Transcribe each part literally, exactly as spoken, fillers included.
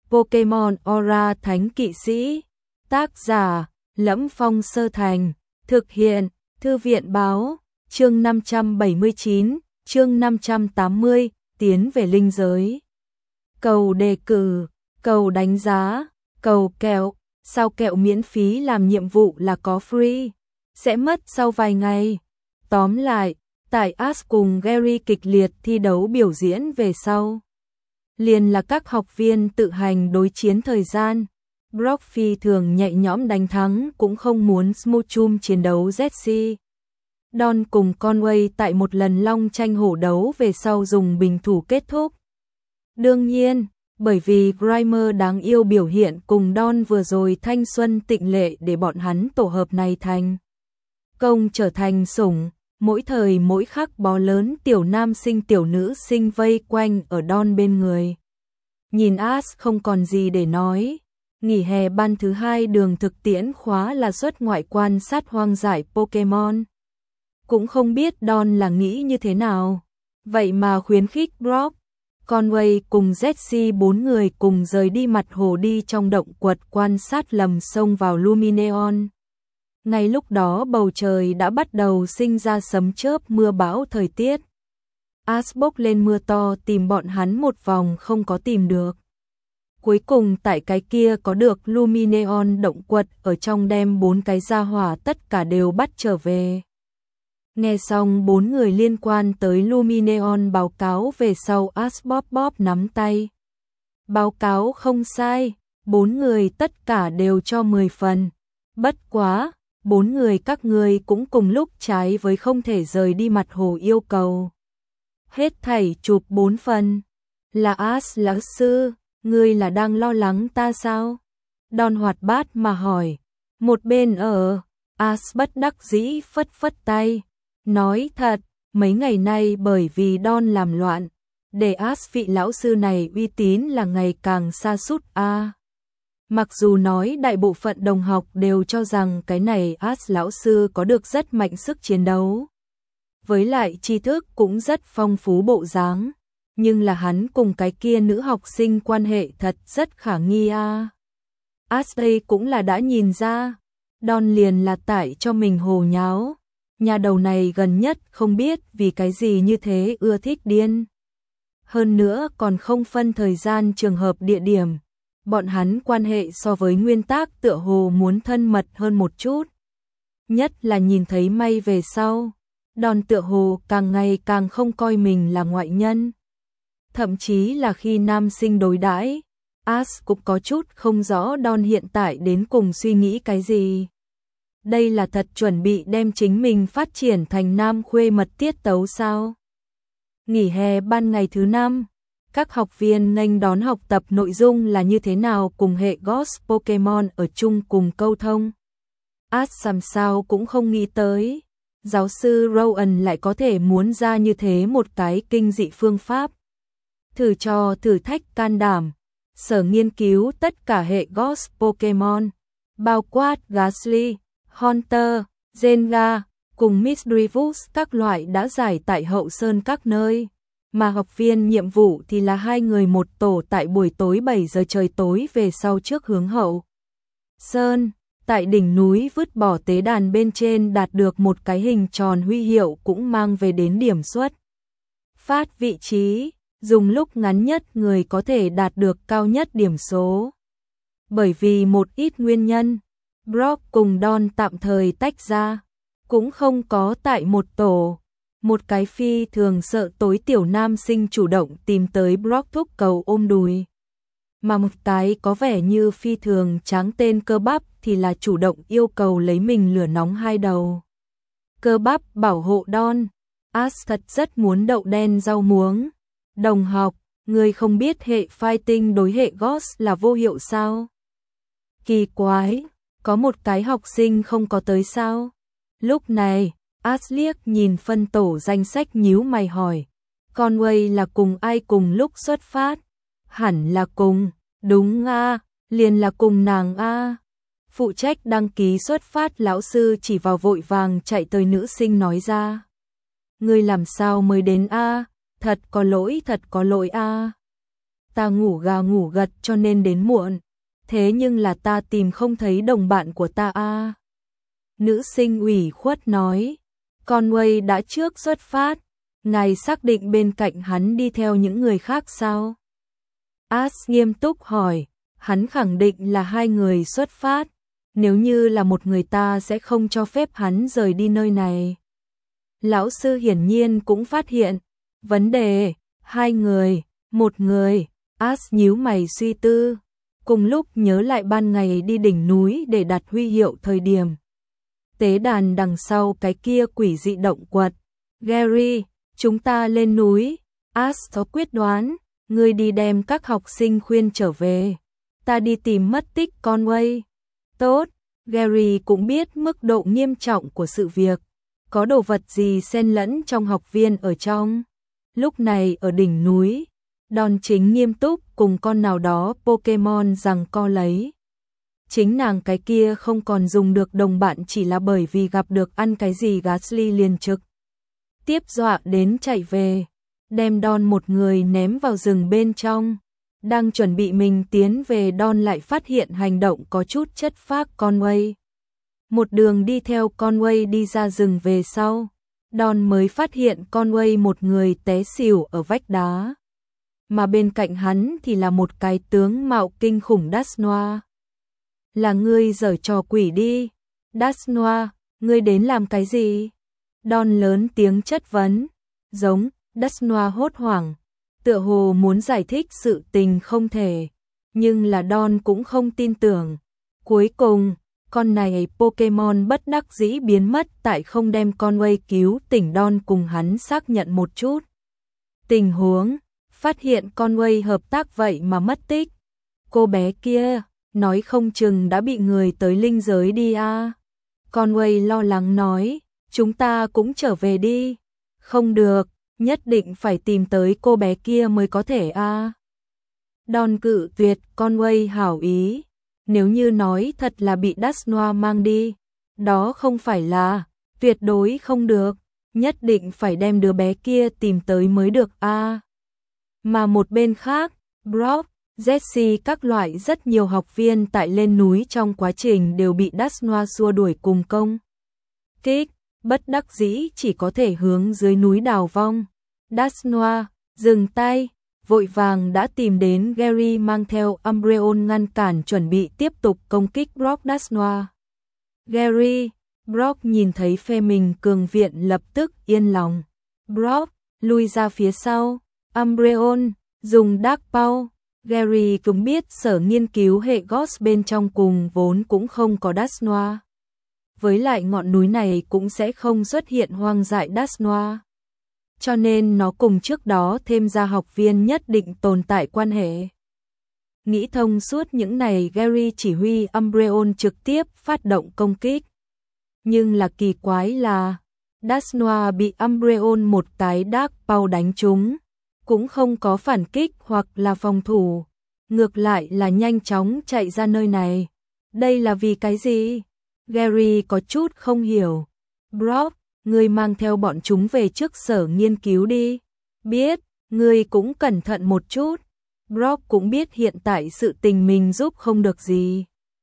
Pokemon Aura Thánh Kỵ Sĩ. Tác giả: Lẫm Phong Sơ Thành. Thực hiện: Thư viện báo. Chương năm trăm bảy mươi chín, chương năm trăm tám mươi, tiến về linh giới. Cầu đề cử, cầu đánh giá, cầu kẹo. Sao kẹo miễn phí làm nhiệm vụ là có free, sẽ mất sau vài ngày. Tóm lại, tại Ash cùng Gary kịch liệt thi đấu biểu diễn về sau, liền là các học viên tự hành đối chiến thời gian. Brock phi thường nhẹ nhõm đánh thắng, cũng không muốn Smoochum chiến đấu Jessie. Don cùng Conway tại một lần long tranh hổ đấu về sau dùng bình thủ kết thúc. Đương nhiên, bởi vì Grimer đáng yêu biểu hiện cùng Don vừa rồi thanh xuân tịnh lệ để bọn hắn tổ hợp này thành công trở thành sủng, mỗi thời mỗi khắc bó lớn tiểu nam sinh tiểu nữ sinh vây quanh ở Don bên người. Nhìn Ash không còn gì để nói. Nghỉ hè ban thứ hai đường thực tiễn khóa là xuất ngoại quan sát hoang dại Pokemon. Cũng không biết Don là nghĩ như thế nào, vậy mà khuyến khích Brock, Conway cùng Jessie bốn người cùng rời đi mặt hồ đi trong động quật quan sát lầm sông vào Lumineon. Ngay lúc đó bầu trời đã bắt đầu sinh ra sấm chớp mưa bão thời tiết. Ash bốc lên mưa to tìm bọn hắn một vòng không có tìm được. Cuối cùng tại cái kia có được Lumineon động quật ở trong đem bốn cái gia hỏa tất cả đều bắt trở về. Nghe xong bốn người liên quan tới Lumineon báo cáo về sau, Ash bóp bóp nắm tay. Báo cáo không sai, bốn người tất cả đều cho mười phần. Bất quá, bốn người các ngươi cũng cùng lúc trái với không thể rời đi mặt hồ yêu cầu. Hết thảy chụp bốn phần. Là Ash lão sư, ngươi là đang lo lắng ta sao? Don hoạt bát mà hỏi. Một bên ở, Ash bất đắc dĩ phất phất tay. Nói thật, mấy ngày nay bởi vì Don làm loạn, để Ash vị lão sư này uy tín là ngày càng sa sút a. À, mặc dù nói đại bộ phận đồng học đều cho rằng cái này Ash lão sư có được rất mạnh sức chiến đấu, với lại tri thức cũng rất phong phú bộ dáng, nhưng là hắn cùng cái kia nữ học sinh quan hệ thật rất khả nghi a. À. Ash đây cũng là đã nhìn ra, Don liền là tại cho mình hồ nháo. Nhà đầu này gần nhất không biết vì cái gì như thế ưa thích điên. Hơn nữa còn không phân thời gian trường hợp địa điểm. Bọn hắn quan hệ so với nguyên tác tựa hồ muốn thân mật hơn một chút. Nhất là nhìn thấy May về sau. Don tựa hồ càng ngày càng không coi mình là ngoại nhân. Thậm chí là khi nam sinh đối đãi, Ash cũng có chút không rõ Don hiện tại đến cùng suy nghĩ cái gì. Đây là thật chuẩn bị đem chính mình phát triển thành nam khuê mật tiết tấu sao? Nghỉ hè ban ngày thứ năm, các học viên nghênh đón học tập nội dung là như thế nào cùng hệ Ghost Pokemon ở chung cùng câu thông. Ash làm sao cũng không nghĩ tới, giáo sư Rowan lại có thể muốn ra như thế một cái kinh dị phương pháp. Thử cho thử thách can đảm, sở nghiên cứu tất cả hệ Ghost Pokemon, bao quát Gastly, Haunter, Zenga, cùng Misdreavus các loại đã giải tại hậu sơn các nơi, mà học viên nhiệm vụ thì là hai người một tổ tại buổi tối bảy giờ trời tối về sau trước hướng hậu sơn, tại đỉnh núi vứt bỏ tế đàn bên trên đạt được một cái hình tròn huy hiệu cũng mang về đến điểm xuất phát vị trí, dùng lúc ngắn nhất người có thể đạt được cao nhất điểm số. Bởi vì một ít nguyên nhân, Brock cùng Don tạm thời tách ra, cũng không có tại một tổ. Một cái phi thường sợ tối tiểu nam sinh chủ động tìm tới Brock thúc cầu ôm đùi. Mà một cái có vẻ như phi thường tráng tên Cơ Bắp thì là chủ động yêu cầu lấy mình lửa nóng hai đầu. Cơ Bắp bảo hộ Don. Ash thật rất muốn đậu đen rau muống. Đồng học, người không biết hệ fighting đối hệ Ghost là vô hiệu sao? Kỳ quái. Có một cái học sinh không có tới sao? Lúc này, Ash liếc nhìn phân tổ danh sách nhíu mày hỏi. Conway là cùng ai cùng lúc xuất phát? Hẳn là cùng, đúng a, liền là cùng nàng a. Phụ trách đăng ký xuất phát lão sư chỉ vào vội vàng chạy tới nữ sinh nói ra. Ngươi làm sao mới đến a? Thật có lỗi, thật có lỗi a. ta ngủ gà ngủ gật cho nên đến muộn. Thế nhưng là ta tìm không thấy đồng bạn của ta a. Nữ sinh ủy khuất nói, Conway đã trước xuất phát, ngài xác định bên cạnh hắn đi theo những người khác sao? Ash nghiêm túc hỏi, hắn khẳng định là hai người xuất phát, nếu như là một người ta sẽ không cho phép hắn rời đi nơi này. Lão sư hiển nhiên cũng phát hiện vấn đề, hai người, một người. Ash nhíu mày suy tư, cùng lúc nhớ lại ban ngày đi đỉnh núi để đặt huy hiệu thời điểm tế đàn đằng sau cái kia quỷ dị động quật. Gary, chúng ta lên núi. Ash có quyết đoán, ngươi đi đem các học sinh khuyên trở về, ta đi tìm mất tích Conway. Tốt. Gary cũng biết mức độ nghiêm trọng của sự việc, có đồ vật gì xen lẫn trong học viên ở trong. Lúc này ở đỉnh núi, Don chính nghiêm túc cùng con nào đó Pokemon giằng co lấy. Chính nàng cái kia không còn dùng được đồng bạn chỉ là bởi vì gặp được ăn cái gì Ghastly liền trực tiếp dọa đến chạy về, đem Don một người ném vào rừng bên trong. Đang chuẩn bị mình tiến về, Don lại phát hiện hành động có chút chất phác Conway. Một đường đi theo Conway đi ra rừng về sau, Don mới phát hiện Conway một người té xỉu ở vách đá, mà bên cạnh hắn thì là một cái tướng mạo kinh khủng Dusknoir. Là ngươi giở trò quỷ đi. Dusknoir, ngươi đến làm cái gì? Don lớn tiếng chất vấn. Giống. Dusknoir hốt hoảng, tựa hồ muốn giải thích sự tình không thể, nhưng là Don cũng không tin tưởng. Cuối cùng, con này Pokemon bất đắc dĩ biến mất tại không đem Conway cứu tỉnh. Don cùng hắn xác nhận một chút tình huống, phát hiện Conway hợp tác vậy mà mất tích. Cô bé kia, nói không chừng đã bị người tới linh giới đi a. Conway lo lắng nói, chúng ta cũng trở về đi. Không được, nhất định phải tìm tới cô bé kia mới có thể a. Don cự tuyệt. Conway hảo ý, nếu như nói thật là bị Dusknoir mang đi, đó không phải là, tuyệt đối không được, nhất định phải đem đứa bé kia tìm tới mới được a. Mà một bên khác, Brock, Jessie các loại rất nhiều học viên tại lên núi trong quá trình đều bị Dusknoir xua đuổi cùng công kích, bất đắc dĩ chỉ có thể hướng dưới núi đào vong. Dusknoir, dừng tay, vội vàng đã tìm đến Gary mang theo Umbreon ngăn cản chuẩn bị tiếp tục công kích Brock. Dusknoir. Gary, Brock nhìn thấy phe mình cường viện lập tức yên lòng. Brock, lui ra phía sau. Umbreon, dùng Dark Paw. Gary cũng biết sở nghiên cứu hệ Ghost bên trong cùng vốn cũng không có Dusknoir. Với lại ngọn núi này cũng sẽ không xuất hiện hoang dại Dusknoir. Cho nên nó cùng trước đó thêm ra học viên nhất định tồn tại quan hệ. Nghĩ thông suốt những này, Gary chỉ huy Umbreon trực tiếp phát động công kích. Nhưng là kỳ quái là, Dusknoir bị Umbreon một cái Dark Paw đánh trúng, cũng không có phản kích hoặc là phòng thủ, ngược lại là nhanh chóng chạy ra nơi này. Đây là vì cái gì? Gary có chút không hiểu. Brock, ngươi mang theo bọn chúng về trước sở nghiên cứu đi. Biết, ngươi cũng cẩn thận một chút. Brock cũng biết hiện tại sự tình mình giúp không được gì.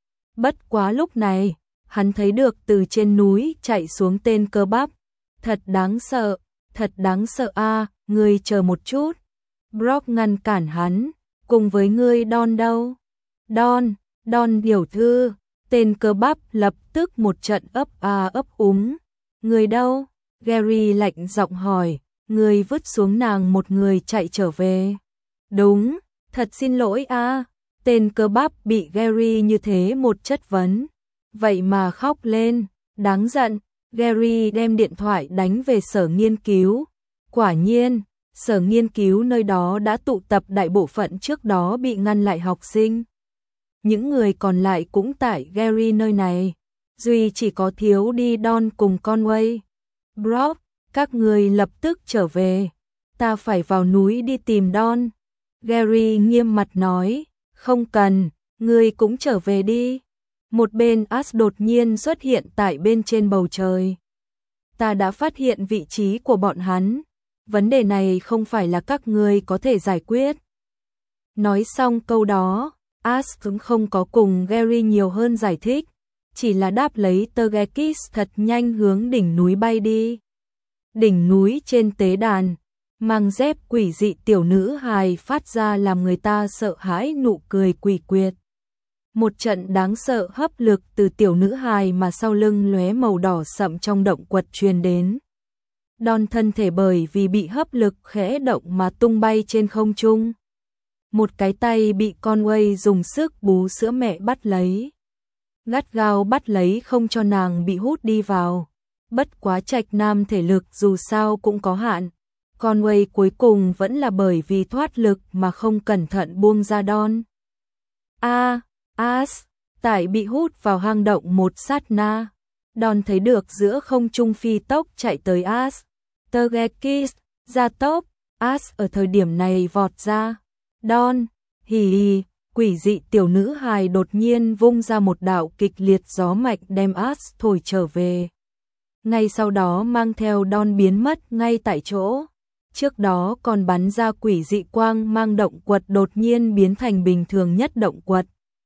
Bất quá lúc này, hắn thấy được từ trên núi chạy xuống tên cơ bắp. Thật đáng sợ, thật đáng sợ a, ngươi chờ một chút. Brock ngăn cản hắn, cùng với ngươi Don đâu? Don, Don tiểu thư. Tên cơ bắp lập tức một trận ấp a ấp úng. Người đâu? Gary lạnh giọng hỏi. Người vứt xuống nàng một người chạy trở về. Đúng, thật xin lỗi a. Tên cơ bắp bị Gary như thế một chất vấn, vậy mà khóc lên, đáng giận. Gary đem điện thoại đánh về sở nghiên cứu. Quả nhiên, sở nghiên cứu nơi đó đã tụ tập đại bộ phận trước đó bị ngăn lại học sinh. Những người còn lại cũng tại Gary nơi này, duy chỉ có thiếu đi Don cùng Conway. Brock, các người lập tức trở về, ta phải vào núi đi tìm Don. Gary nghiêm mặt nói, không cần, ngươi cũng trở về đi. Một bên Ash đột nhiên xuất hiện tại bên trên bầu trời. Ta đã phát hiện vị trí của bọn hắn, vấn đề này không phải là các ngươi có thể giải quyết. Nói xong câu đó, Ash cũng không có cùng Gary nhiều hơn giải thích, chỉ là đáp lấy Tergekis thật nhanh hướng đỉnh núi bay đi. Đỉnh núi trên tế đàn, mang dép quỷ dị tiểu nữ hài phát ra làm người ta sợ hãi nụ cười quỷ quyệt. Một trận đáng sợ hấp lực từ tiểu nữ hài mà sau lưng lóe màu đỏ sậm trong động quật truyền đến. Don thân thể bởi vì bị hấp lực khẽ động mà tung bay trên không trung. Một cái tay bị Conway dùng sức bú sữa mẹ bắt lấy. Gắt gao bắt lấy không cho nàng bị hút đi vào. Bất quá Trạch Nam thể lực dù sao cũng có hạn. Conway cuối cùng vẫn là bởi vì thoát lực mà không cẩn thận buông ra Don. A, As, tại bị hút vào hang động một sát na. Don thấy được giữa không trung phi tốc chạy tới As. Tergekis, ra tốc, As ở thời điểm này vọt ra. Don, hì hì, quỷ dị tiểu nữ hài đột nhiên vung ra một đạo kịch liệt gió mạnh đem As thổi trở về. Ngay sau đó mang theo Don biến mất ngay tại chỗ. Trước đó còn bắn ra quỷ dị quang mang động quật đột nhiên biến thành bình thường nhất động quật.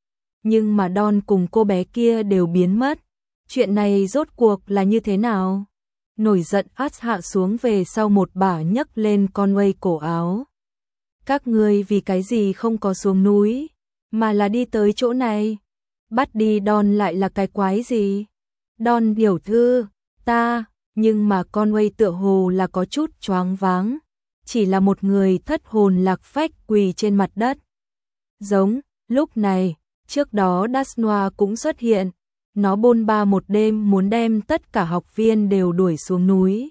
Nhưng mà Don cùng cô bé kia đều biến mất. Chuyện này rốt cuộc là như thế nào? Nổi giận As hạ xuống về sau một bả nhấc lên Conway cổ áo. Các ngươi vì cái gì không có xuống núi, mà là đi tới chỗ này? Bắt đi Don lại là cái quái gì? Don tiểu thư, ta, nhưng mà Conway tựa hồ là có chút choáng váng. Chỉ là một người thất hồn lạc phách quỳ trên mặt đất. Giống, lúc này, trước đó Dasnoa cũng xuất hiện. Nó bôn ba một đêm muốn đem tất cả học viên đều đuổi xuống núi.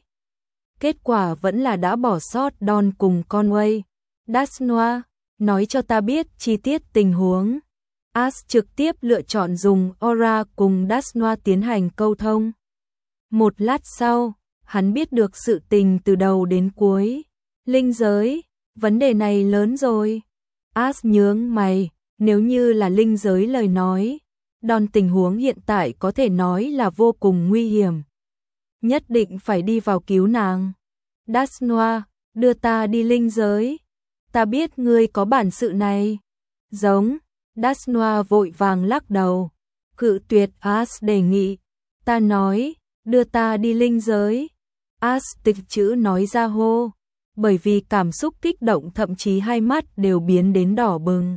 Kết quả vẫn là đã bỏ sót Don cùng Conway. Dasnoa, nói cho ta biết chi tiết tình huống. As trực tiếp lựa chọn dùng aura cùng Dasnoa tiến hành câu thông. Một lát sau, hắn biết được sự tình từ đầu đến cuối. Linh giới, vấn đề này lớn rồi. As nhướng mày, nếu như là linh giới lời nói, Don tình huống hiện tại có thể nói là vô cùng nguy hiểm. Nhất định phải đi vào cứu nàng. Dasnoa, đưa ta đi linh giới. Ta biết ngươi có bản sự này. Giống, Dasnoa vội vàng lắc đầu. Cự tuyệt As đề nghị. Ta nói, đưa ta đi linh giới. As tịch chữ nói ra hô. Bởi vì cảm xúc kích động thậm chí hai mắt đều biến đến đỏ bừng.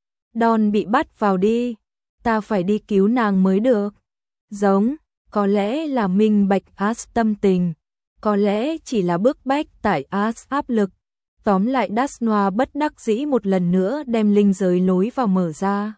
Don bị bắt vào đi. Ta phải đi cứu nàng mới được. Giống, có lẽ là minh bạch As tâm tình. Có lẽ chỉ là bức bách tại As áp lực. Tóm lại Dasnoa bất đắc dĩ một lần nữa đem linh giới lối vào mở ra.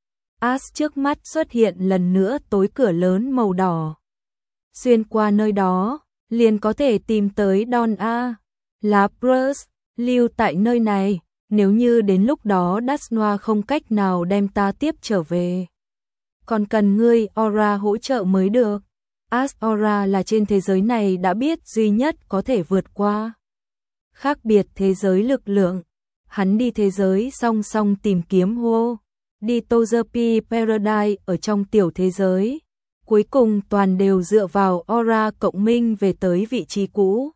As trước mắt xuất hiện lần nữa tối cửa lớn màu đỏ. Xuyên qua nơi đó, liền có thể tìm tới Don A. Lapras, lưu tại nơi này, nếu như đến lúc đó Dasnoa không cách nào đem ta tiếp trở về. Còn cần ngươi aura hỗ trợ mới được. As aura là trên thế giới này đã biết duy nhất có thể vượt qua. Khác biệt thế giới lực lượng, hắn đi thế giới song song tìm kiếm hô, đi Togepi Paradise ở trong tiểu thế giới, cuối cùng toàn đều dựa vào aura cộng minh về tới vị trí cũ.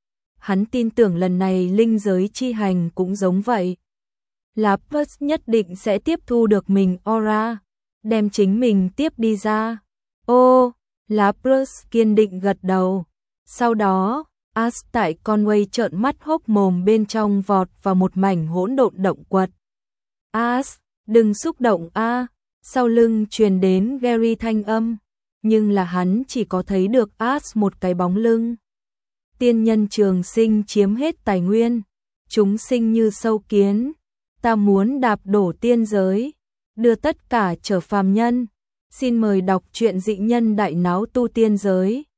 Hắn tin tưởng lần này linh giới chi hành cũng giống vậy. Lapras nhất định sẽ tiếp thu được mình aura, đem chính mình tiếp đi ra. Ô, Lapras kiên định gật đầu. Sau đó, As tại Conway trợn mắt hốc mồm bên trong vọt vào một mảnh hỗn độn động quật. As, đừng xúc động a. Sau lưng truyền đến Gary thanh âm, nhưng là hắn chỉ có thấy được As một cái bóng lưng. Tiên nhân trường sinh chiếm hết tài nguyên, chúng sinh như sâu kiến, ta muốn đạp đổ tiên giới, đưa tất cả trở phàm nhân. Xin mời đọc truyện dị nhân đại náo tu tiên giới.